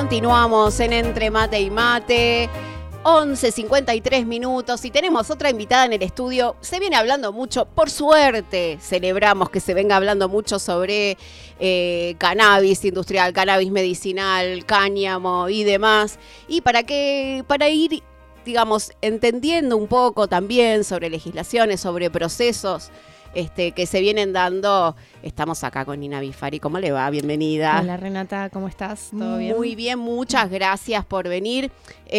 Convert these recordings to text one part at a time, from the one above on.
Continuamos en Entre Mate y Mate, 11:53 minutos y tenemos otra invitada en el estudio. Se viene hablando mucho, por suerte celebramos que se venga hablando mucho sobre cannabis industrial, cannabis medicinal, cáñamo y demás. Y para ir, digamos, entendiendo un poco también sobre legislaciones, sobre procesos que se vienen dando, estamos acá con Nina Bifari. ¿Cómo le va? Bienvenida. Hola Renata, ¿cómo estás? ¿Todo bien? Muy bien, muchas gracias por venir.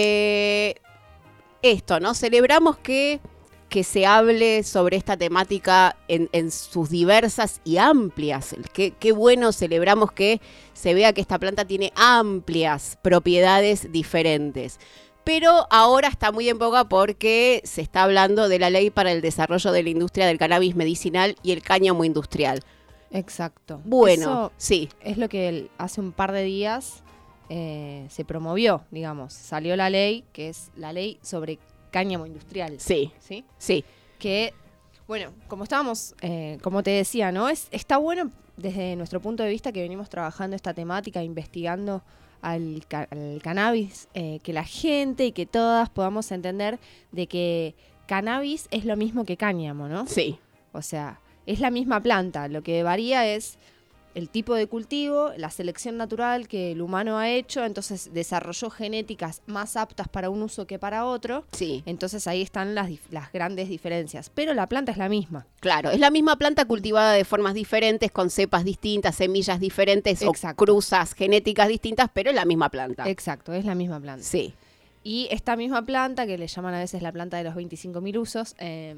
¿No? Celebramos que se hable sobre esta temática en sus diversas y amplias. Qué bueno, celebramos que se vea que esta planta tiene amplias propiedades diferentes. Pero ahora está muy en boga porque se está hablando de la ley para el desarrollo de la industria del cannabis medicinal y el cáñamo industrial. Exacto. Bueno, eso sí. Es lo que hace un par de días se promovió, digamos. Salió la ley, que es la ley sobre cáñamo industrial. Sí. ¿Sí? Sí. Que, bueno, como estábamos, como te decía, ¿no? Está bueno desde nuestro punto de vista que venimos trabajando esta temática, investigando al cannabis, que la gente y que todas podamos entender de que cannabis es lo mismo que cáñamo, ¿no? Sí. O sea, es la misma planta, lo que varía es el tipo de cultivo, la selección natural que el humano ha hecho, entonces desarrolló genéticas más aptas para un uso que para otro. Sí. Entonces ahí están las grandes diferencias, pero la planta es la misma. Claro, es la misma planta cultivada de formas diferentes, con cepas distintas, semillas diferentes. Exacto. O cruzas genéticas distintas, pero es la misma planta. Exacto, es la misma planta. Sí. Y esta misma planta, que le llaman a veces la planta de los 25.000 usos,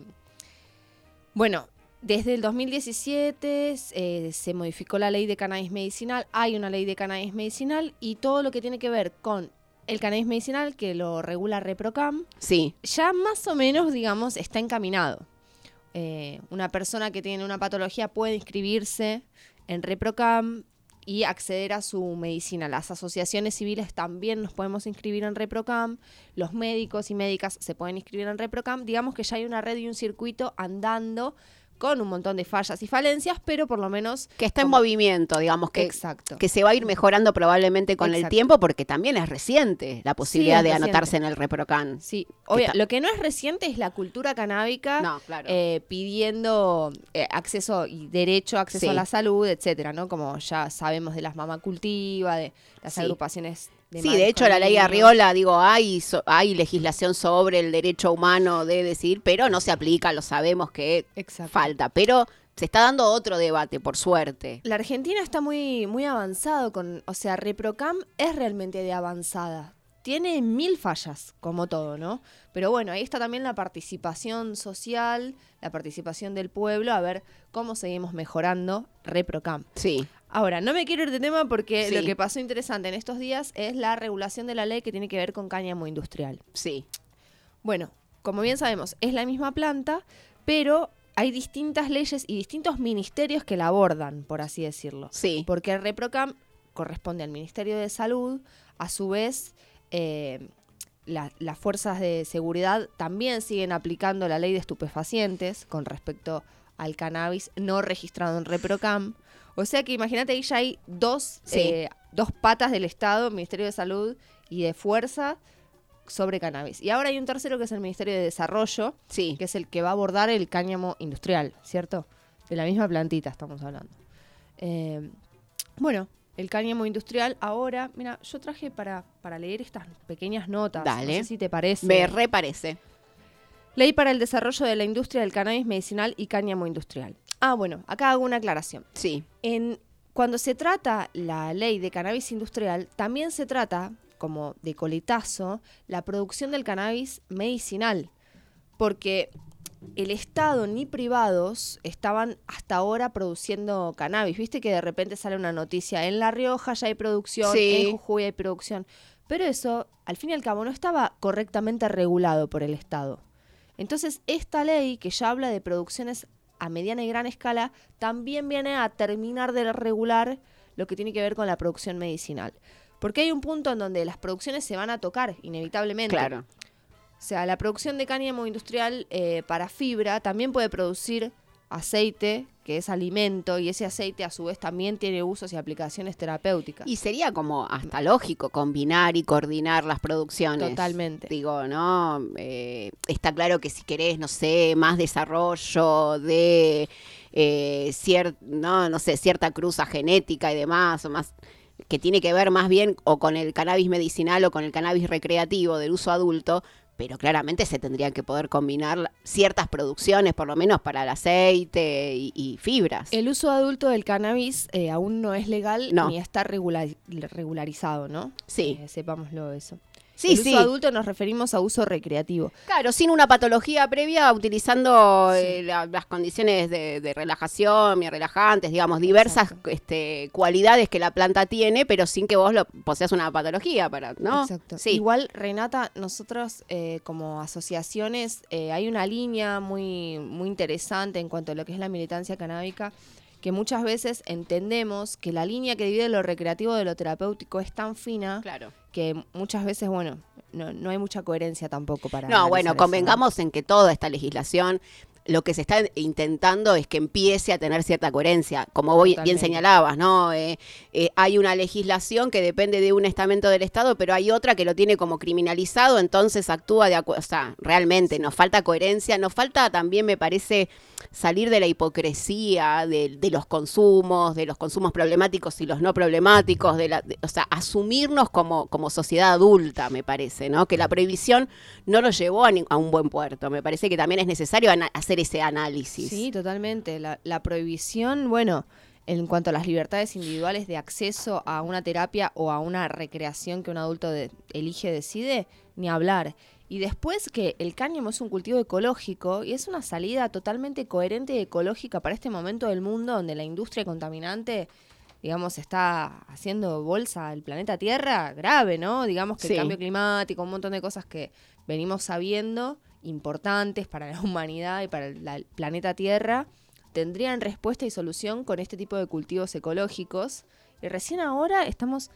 desde el 2017 se modificó la ley de cannabis medicinal, hay una ley de cannabis medicinal y todo lo que tiene que ver con el cannabis medicinal, que lo regula ReproCam, Sí. ya más o menos, digamos, está encaminado. Una persona que tiene una patología puede inscribirse en ReproCam y acceder a su medicina. Las asociaciones civiles también nos podemos inscribir en ReproCam, los médicos y médicas se pueden inscribir en ReproCam. Digamos que ya hay una red y un circuito andando con un montón de fallas y falencias, pero por lo menos Que está en movimiento, digamos, Exacto. que se va a ir mejorando probablemente con el tiempo, porque también es reciente la posibilidad Sí, es de reciente. anotarse en el ReproCam. Sí, lo que no es reciente es la cultura canábica, No, claro. pidiendo acceso y derecho a acceso Sí. a la salud, etcétera, ¿no? Como ya sabemos de las mamacultiva, de las Sí. agrupaciones de Sí, madres de hecho con la ley niños. Arriola, hay legislación sobre el derecho humano de decidir, pero no se aplica, lo sabemos que Exacto. falta. Pero se está dando otro debate, por suerte. La Argentina está muy, muy avanzado ReproCam es realmente de avanzada. Tiene 1000 fallas, como todo, ¿no? Pero bueno, ahí está también la participación social, la participación del pueblo, a ver cómo seguimos mejorando ReproCam. Sí. Ahora, no me quiero ir de tema porque Sí. lo que pasó interesante en estos días es la regulación de la ley que tiene que ver con cáñamo industrial. Sí. Bueno, como bien sabemos, es la misma planta, pero hay distintas leyes y distintos ministerios que la abordan, por así decirlo. Sí. Porque el ReproCam corresponde al Ministerio de Salud, a su vez las fuerzas de seguridad también siguen aplicando la ley de estupefacientes con respecto al cannabis no registrado en ReproCam. O sea que imagínate, ahí ya hay dos patas del Estado, Ministerio de Salud y de Fuerza, sobre cannabis. Y ahora hay un tercero que es el Ministerio de Desarrollo, Sí. que es el que va a abordar el cáñamo industrial, ¿cierto? De la misma plantita estamos hablando. El cáñamo industrial ahora, mira, yo traje para leer estas pequeñas notas. Dale. No sé si te parece. Me reparece. Ley para el desarrollo de la industria del cannabis medicinal y cáñamo industrial. Acá hago una aclaración. Sí. Cuando se trata la ley de cannabis industrial, también se trata, como de coletazo, la producción del cannabis medicinal. Porque el Estado ni privados estaban hasta ahora produciendo cannabis. Viste que de repente sale una noticia, en La Rioja ya hay producción, Sí. en Jujuy hay producción. Pero eso, al fin y al cabo, no estaba correctamente regulado por el Estado. Entonces, esta ley, que ya habla de producciones a mediana y gran escala, también viene a terminar de regular lo que tiene que ver con la producción medicinal. Porque hay un punto en donde las producciones se van a tocar, inevitablemente. Claro. O sea, la producción de cáñamo industrial para fibra también puede producir aceite, porque es alimento y ese aceite a su vez también tiene usos y aplicaciones terapéuticas. Y sería como hasta lógico combinar y coordinar las producciones. Totalmente. Digo, ¿no? Está claro que si querés, no sé, más desarrollo de cierta cruza genética y demás, o más que tiene que ver más bien o con el cannabis medicinal o con el cannabis recreativo del uso adulto, pero claramente se tendrían que poder combinar ciertas producciones, por lo menos para el aceite y fibras. El uso adulto del cannabis aún no es legal ni está regularizado, ¿no? Sí. Sepámoslo eso. Sí, el uso adulto nos referimos a uso recreativo. Claro, sin una patología previa, utilizando las condiciones de relajación, relajantes, digamos, diversas cualidades que la planta tiene, pero sin que vos poseas una patología, ¿no? Exacto. Sí. Igual, Renata, nosotros como asociaciones hay una línea muy, muy interesante en cuanto a lo que es la militancia canábica, que muchas veces entendemos que la línea que divide lo recreativo de lo terapéutico es tan fina, claro, que muchas veces, bueno, no hay mucha coherencia tampoco para... No, bueno, convengamos en que toda esta legislación, lo que se está intentando es que empiece a tener cierta coherencia, como bien señalabas, ¿no? Hay una legislación que depende de un estamento del Estado, pero hay otra que lo tiene como criminalizado, entonces actúa de acuerdo, o sea, realmente nos falta coherencia, nos falta también, me parece, salir de la hipocresía de los consumos problemáticos y los no problemáticos, o sea, asumirnos como sociedad adulta, me parece, ¿no? Que la prohibición no lo llevó a un buen puerto, me parece que también es necesario hacer ese análisis. Sí, totalmente. La prohibición, bueno, en cuanto a las libertades individuales de acceso a una terapia o a una recreación que un adulto elige, decide, ni hablar. Y después que el cáñamo es un cultivo ecológico y es una salida totalmente coherente y ecológica para este momento del mundo donde la industria contaminante, digamos, está haciendo bolsa al planeta Tierra, grave, ¿no? Digamos que el cambio climático, un montón de cosas que venimos sabiendo, importantes para la humanidad y para el planeta Tierra, tendrían respuesta y solución con este tipo de cultivos ecológicos. Y recién ahora estamos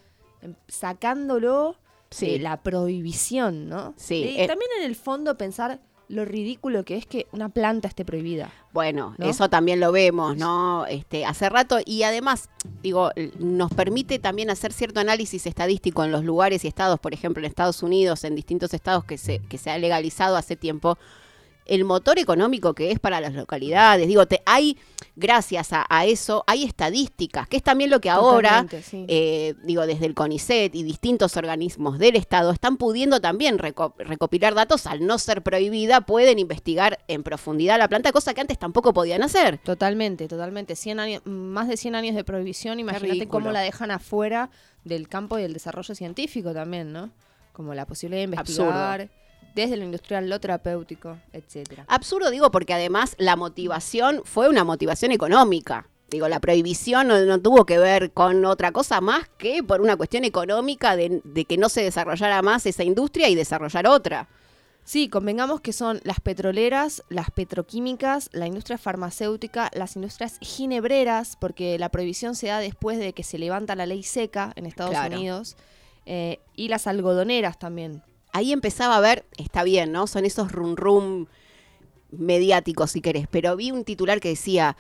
sacándolo de la prohibición, ¿no? Sí. Y también en el fondo pensar lo ridículo que es que una planta esté prohibida. Bueno, ¿no? Eso también lo vemos, ¿no? Hace rato, y además, digo, nos permite también hacer cierto análisis estadístico en los lugares y estados, por ejemplo, en Estados Unidos, en distintos estados que se ha legalizado hace tiempo, el motor económico que es para las localidades. Digo, gracias a eso hay estadísticas, que es también lo que ahora, digo, desde el CONICET y distintos organismos del Estado están pudiendo también recopilar datos. Al no ser prohibida, pueden investigar en profundidad la planta, cosa que antes tampoco podían hacer. Totalmente. 100 años, más de 100 años de prohibición, imagínate cómo la dejan afuera del campo y del desarrollo científico también, ¿no? Como la posibilidad de investigar... Absurdo. Desde lo industrial, lo terapéutico, etcétera. Absurdo, digo, porque además la motivación fue una motivación económica. Digo, la prohibición no tuvo que ver con otra cosa más que por una cuestión económica de que no se desarrollara más esa industria y desarrollar otra. Sí, convengamos que son las petroleras, las petroquímicas, la industria farmacéutica, las industrias ginebreras, porque la prohibición se da después de que se levanta la ley seca en Estados Unidos, y las algodoneras también. Ahí empezaba a ver, está bien, ¿no? Son esos rum mediáticos, si querés, pero vi un titular que decía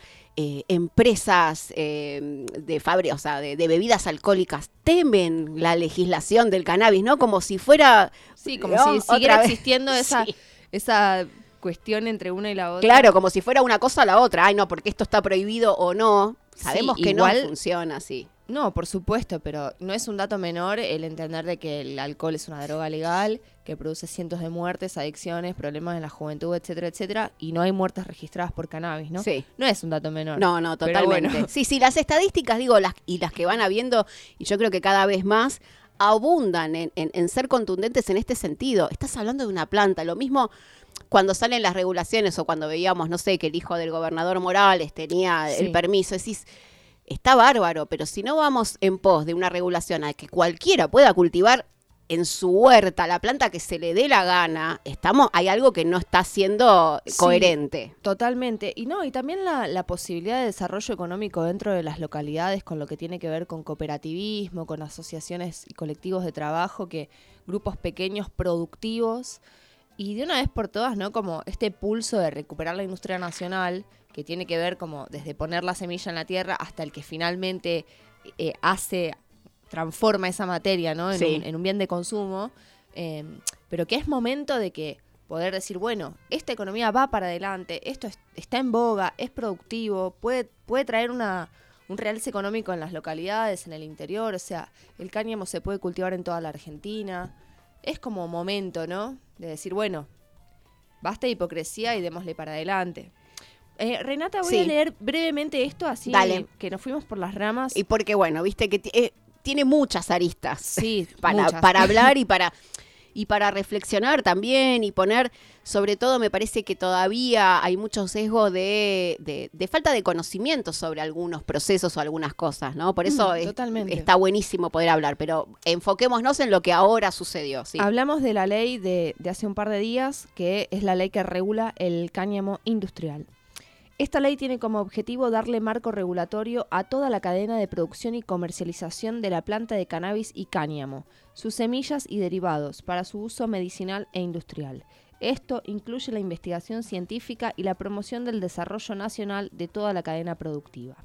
empresas de fábrica, o sea, de bebidas alcohólicas temen la legislación del cannabis, ¿no? Como si fuera... Sí, como si siguiera existiendo esa cuestión entre una y la otra. Claro, como si fuera una cosa a la otra. Ay, no, porque esto está prohibido o no. Sabemos que igual, no funciona así. No, por supuesto, pero no es un dato menor el entender de que el alcohol es una droga legal, que produce cientos de muertes, adicciones, problemas en la juventud, etcétera, etcétera, y no hay muertes registradas por cannabis, ¿no? Sí. No es un dato menor. No, totalmente. Bueno. Sí, las estadísticas, digo, las que van habiendo, y yo creo que cada vez más, abundan en ser contundentes en este sentido. Estás hablando de una planta, lo mismo... Cuando salen las regulaciones o cuando veíamos, no sé, que el hijo del gobernador Morales tenía el permiso, decís, está bárbaro, pero si no vamos en pos de una regulación a que cualquiera pueda cultivar en su huerta la planta que se le dé la gana, hay algo que no está siendo coherente. Totalmente. Y también la posibilidad de desarrollo económico dentro de las localidades con lo que tiene que ver con cooperativismo, con asociaciones y colectivos de trabajo, que grupos pequeños productivos Y de una vez por todas, ¿no? Como este pulso de recuperar la industria nacional, que tiene que ver como desde poner la semilla en la tierra hasta el que finalmente transforma esa materia, ¿no? En un bien de consumo. Pero que es momento de que poder decir, bueno, esta economía va para adelante, esto está en boga, es productivo, puede traer un realce económico en las localidades, en el interior, o sea, el cáñamo se puede cultivar en toda la Argentina. Es como momento, ¿no? De decir, bueno, basta de hipocresía y démosle para adelante. Renata, voy a leer brevemente esto, así Dale. Que nos fuimos por las ramas. Y porque, bueno, viste que tiene muchas aristas. Sí, para hablar y para reflexionar también y poner, sobre todo me parece que todavía hay mucho sesgo de falta de conocimiento sobre algunos procesos o algunas cosas, ¿no? Por eso está buenísimo poder hablar, pero enfoquémonos en lo que ahora sucedió. ¿Sí? Hablamos de la ley de hace un par de días, que es la ley que regula el cáñamo industrial. Esta ley tiene como objetivo darle marco regulatorio a toda la cadena de producción y comercialización de la planta de cannabis y cáñamo, sus semillas y derivados para su uso medicinal e industrial. Esto incluye la investigación científica y la promoción del desarrollo nacional de toda la cadena productiva.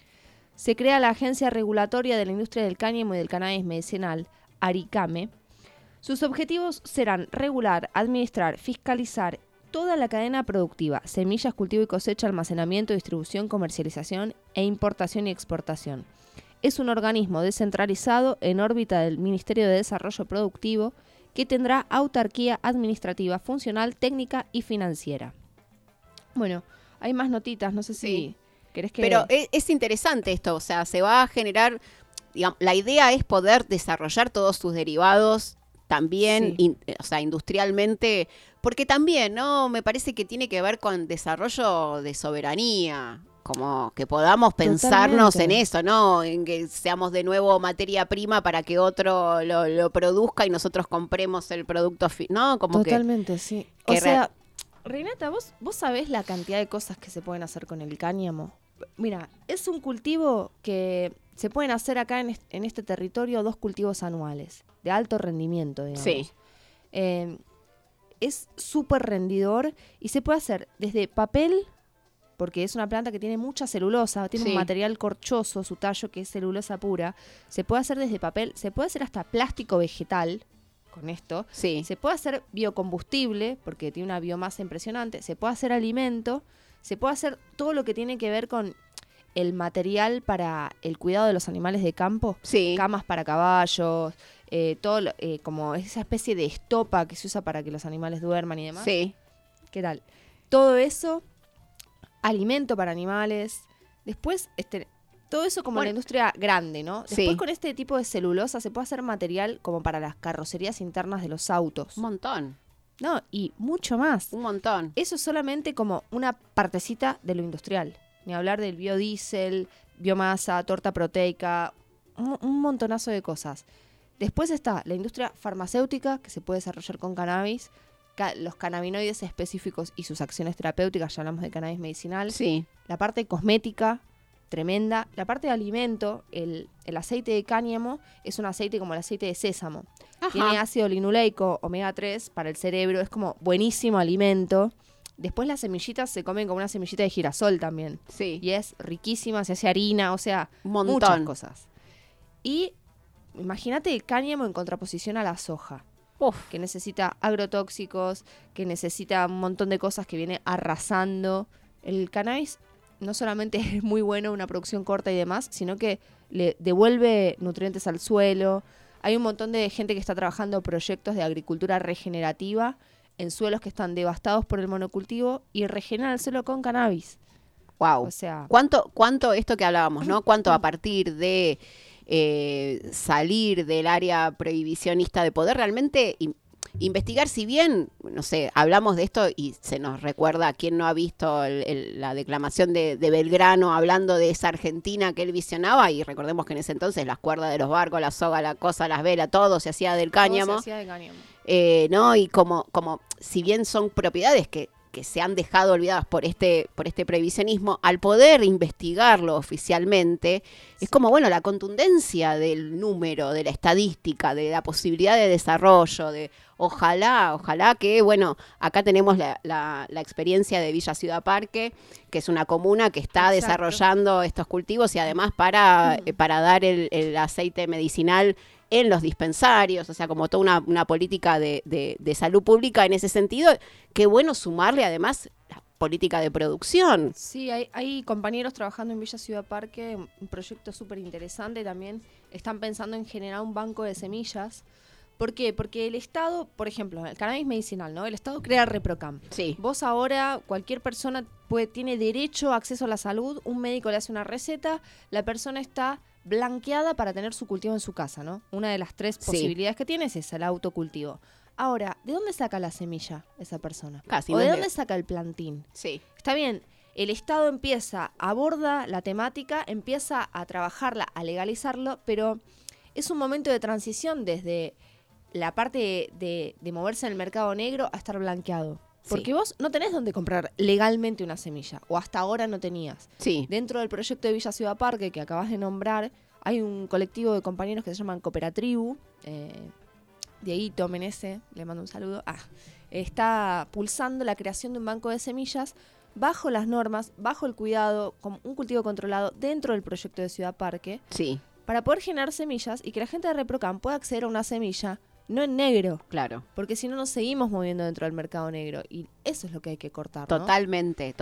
Se crea la Agencia Regulatoria de la Industria del Cáñamo y del Cannabis Medicinal, ARICAME. Sus objetivos serán regular, administrar, fiscalizar toda la cadena productiva, semillas, cultivo y cosecha, almacenamiento, distribución, comercialización e importación y exportación. Es un organismo descentralizado en órbita del Ministerio de Desarrollo Productivo que tendrá autarquía administrativa, funcional, técnica y financiera. Bueno, hay más notitas, no sé si querés que... Pero es interesante esto, o sea, se va a generar, digamos, la idea es poder desarrollar todos sus derivados también, o sea, industrialmente, porque también, ¿no? Me parece que tiene que ver con desarrollo de soberanía, como que podamos pensarnos en eso, ¿no? En que seamos de nuevo materia prima para que otro lo produzca y nosotros compremos el producto, ¿no? Como totalmente, sí. O sea, Renata, ¿vos sabés la cantidad de cosas que se pueden hacer con el cáñamo? Mira, es un cultivo que se pueden hacer acá en este territorio 2 cultivos anuales, de alto rendimiento, digamos. Sí. Es súper rendidor y se puede hacer desde papel, porque es una planta que tiene mucha celulosa, tiene un material corchoso, su tallo que es celulosa pura. Se puede hacer desde papel, se puede hacer hasta plástico vegetal con esto. Sí. Se puede hacer biocombustible, porque tiene una biomasa impresionante. Se puede hacer alimento, se puede hacer todo lo que tiene que ver con el material para el cuidado de los animales de campo. Sí. Camas para caballos, como esa especie de estopa que se usa para que los animales duerman y demás. Sí. ¿Qué tal? Todo eso, alimento para animales. Después, todo eso como la industria grande, ¿no? Después con este tipo de celulosa se puede hacer material como para las carrocerías internas de los autos. Un montón. No, y mucho más. Un montón. Eso es solamente como una partecita de lo industrial. Ni hablar del biodiesel, biomasa, torta proteica, un montonazo de cosas. Después está la industria farmacéutica, que se puede desarrollar con cannabis, los cannabinoides específicos y sus acciones terapéuticas, ya hablamos de cannabis medicinal. Sí. La parte cosmética, tremenda. La parte de alimento, el aceite de cáñamo es un aceite como el aceite de sésamo. Ajá. Tiene ácido linoleico, omega 3 para el cerebro, es como buenísimo alimento. Después las semillitas se comen como una semillita de girasol también. Sí. Y es riquísima, se hace harina, o sea, muchas cosas. Y imagínate el cáñamo en contraposición a la soja. Que necesita agrotóxicos, que necesita un montón de cosas que viene arrasando. El cannabis no solamente es muy bueno, una producción corta y demás, sino que le devuelve nutrientes al suelo. Hay un montón de gente que está trabajando proyectos de agricultura regenerativa en suelos que están devastados por el monocultivo y regeneran el suelo con cannabis. Wow. O sea, ¿Cuánto esto que hablábamos, ¿no? Cuánto a partir de salir del área prohibicionista, de poder realmente investigar, si bien, no sé, hablamos de esto y se nos recuerda a quien no ha visto la declamación de Belgrano hablando de esa Argentina que él visionaba, y recordemos que en ese entonces las cuerdas de los barcos, la soga, la cosa, las velas, todo se hacía del cáñamo. Todo se hacía de cáñamo. ¿No? Y como si bien son propiedades que que se han dejado olvidadas por este prohibicionismo, al poder investigarlo oficialmente, es como, bueno, la contundencia del número, de la estadística, de la posibilidad de desarrollo, de ojalá que, bueno, acá tenemos la experiencia de Villa Ciudad Parque, que es una comuna que está desarrollando estos cultivos y además para dar el aceite medicinal en los dispensarios, o sea, como toda una política de salud pública en ese sentido. Qué bueno sumarle además la política de producción. Sí, hay compañeros trabajando en Villa Ciudad Parque, un proyecto súper interesante también. Están pensando en generar un banco de semillas. ¿Por qué? Porque el Estado, por ejemplo, el cannabis medicinal, ¿no? El Estado crea ReproCam. Sí. Vos ahora, cualquier persona tiene derecho a acceso a la salud, un médico le hace una receta, la persona está blanqueada para tener su cultivo en su casa, ¿no? Una de las 3 posibilidades que tiene es esa, el autocultivo. Ahora, ¿de dónde saca la semilla esa persona? Casi. ¿O de dónde saca el plantín? Sí. Está bien, el Estado aborda la temática, empieza a trabajarla, a legalizarlo, pero es un momento de transición desde la parte de moverse en el mercado negro a estar blanqueado. Porque vos no tenés dónde comprar legalmente una semilla, o hasta ahora no tenías. Sí. Dentro del proyecto de Villa Ciudad Parque que acabas de nombrar, hay un colectivo de compañeros que se llaman Cooperatribu. Dieguito Menese, le mando un saludo. Está pulsando la creación de un banco de semillas bajo las normas, bajo el cuidado, con un cultivo controlado dentro del proyecto de Ciudad Parque. Sí. Para poder generar semillas y que la gente de ReproCam pueda acceder a una semilla no en negro. Claro. Porque si no nos seguimos moviendo dentro del mercado negro. Y eso es lo que hay que cortar, ¿no? Totalmente.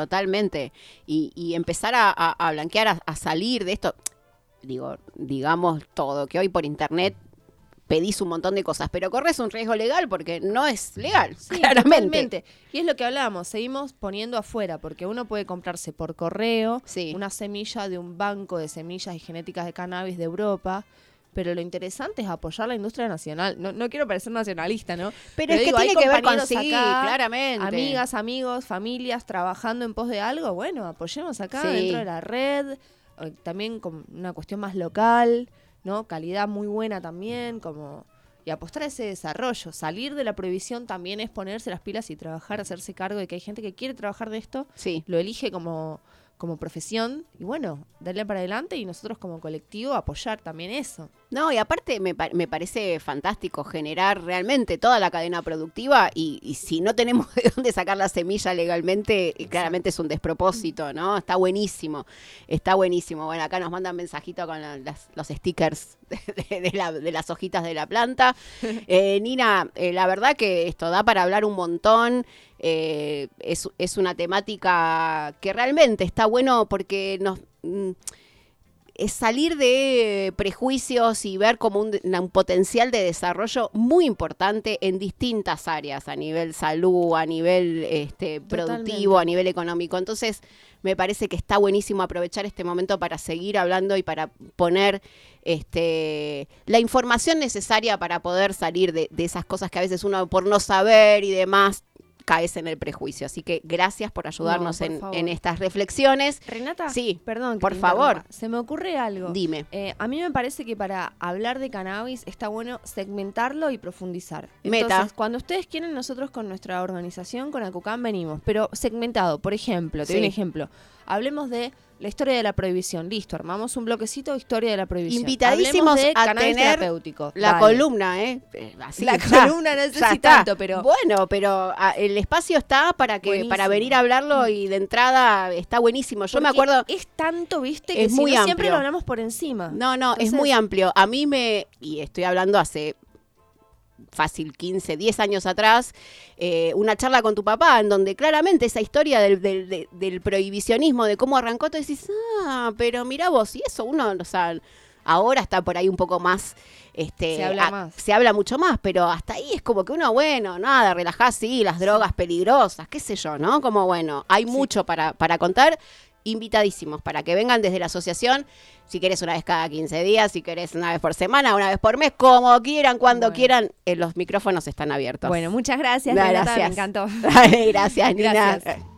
Y empezar a blanquear, a salir de esto. Digamos todo, que hoy por internet pedís un montón de cosas, pero corres un riesgo legal porque no es legal, sí, claramente. Totalmente. Y es lo que hablábamos, seguimos poniendo afuera, porque uno puede comprarse por correo una semilla de un banco de semillas y genéticas de cannabis de Europa. Pero lo interesante es apoyar la industria nacional. No quiero parecer nacionalista, ¿no? Pero es que tiene que ver con acá, claramente. Amigas, amigos, familias trabajando en pos de algo. Bueno, apoyemos acá dentro de la red. También con una cuestión más local, ¿no? Calidad muy buena también, y apostar a ese desarrollo. Salir de la prohibición también es ponerse las pilas y trabajar, hacerse cargo de que hay gente que quiere trabajar de esto, lo elige como profesión, y bueno, darle para adelante y nosotros como colectivo apoyar también eso. No, y aparte me parece fantástico generar realmente toda la cadena productiva y si no tenemos de dónde sacar la semilla legalmente, claramente es un despropósito, ¿no? Está buenísimo. Bueno, acá nos mandan mensajitos con los stickers de las hojitas de la planta. Nina, la verdad que esto da para hablar un montón. Es una temática que realmente está bueno porque es salir de prejuicios y ver como un potencial de desarrollo muy importante en distintas áreas, a nivel salud, a nivel productivo, a nivel económico. Entonces, me parece que está buenísimo aprovechar este momento para seguir hablando y para poner la información necesaria para poder salir de esas cosas que a veces uno, por no saber y demás, caes en el prejuicio. Así que gracias por ayudarnos en estas reflexiones. Renata, sí, perdón, por favor. Se me ocurre algo. Dime. A mí me parece que para hablar de cannabis está bueno segmentarlo y profundizar. Meta. Entonces, cuando ustedes quieren, nosotros con nuestra organización, con ACUCAM, venimos, pero segmentado. Por ejemplo, te doy un ejemplo. Hablemos de la historia de la prohibición. Listo, armamos un bloquecito de historia de la prohibición. Invitadísimos de a tener terapéutico. La columna, Así, la columna no sé si tanto, pero... Bueno, pero el espacio está para venir a hablarlo y de entrada está buenísimo. Yo me acuerdo... Es tanto, viste, que es muy amplio. Siempre lo hablamos por encima. No, entonces, es muy amplio. A mí y estoy hablando hace... fácil 15, 10 años atrás, una charla con tu papá en donde claramente esa historia del prohibicionismo, de cómo arrancó, tú decís, pero mirá vos, y eso uno, o sea, ahora está por ahí un poco más, se habla mucho más, pero hasta ahí es como que uno, bueno, nada, relajás, sí, las drogas peligrosas, qué sé yo, ¿no? Como bueno, hay mucho para contar. Invitadísimos para que vengan desde la asociación, si querés una vez cada 15 días, si querés una vez por semana, una vez por mes, como quieran, cuando quieran, los micrófonos están abiertos. Bueno, muchas gracias, Renata, gracias. me encantó. Gracias, Nina. Gracias.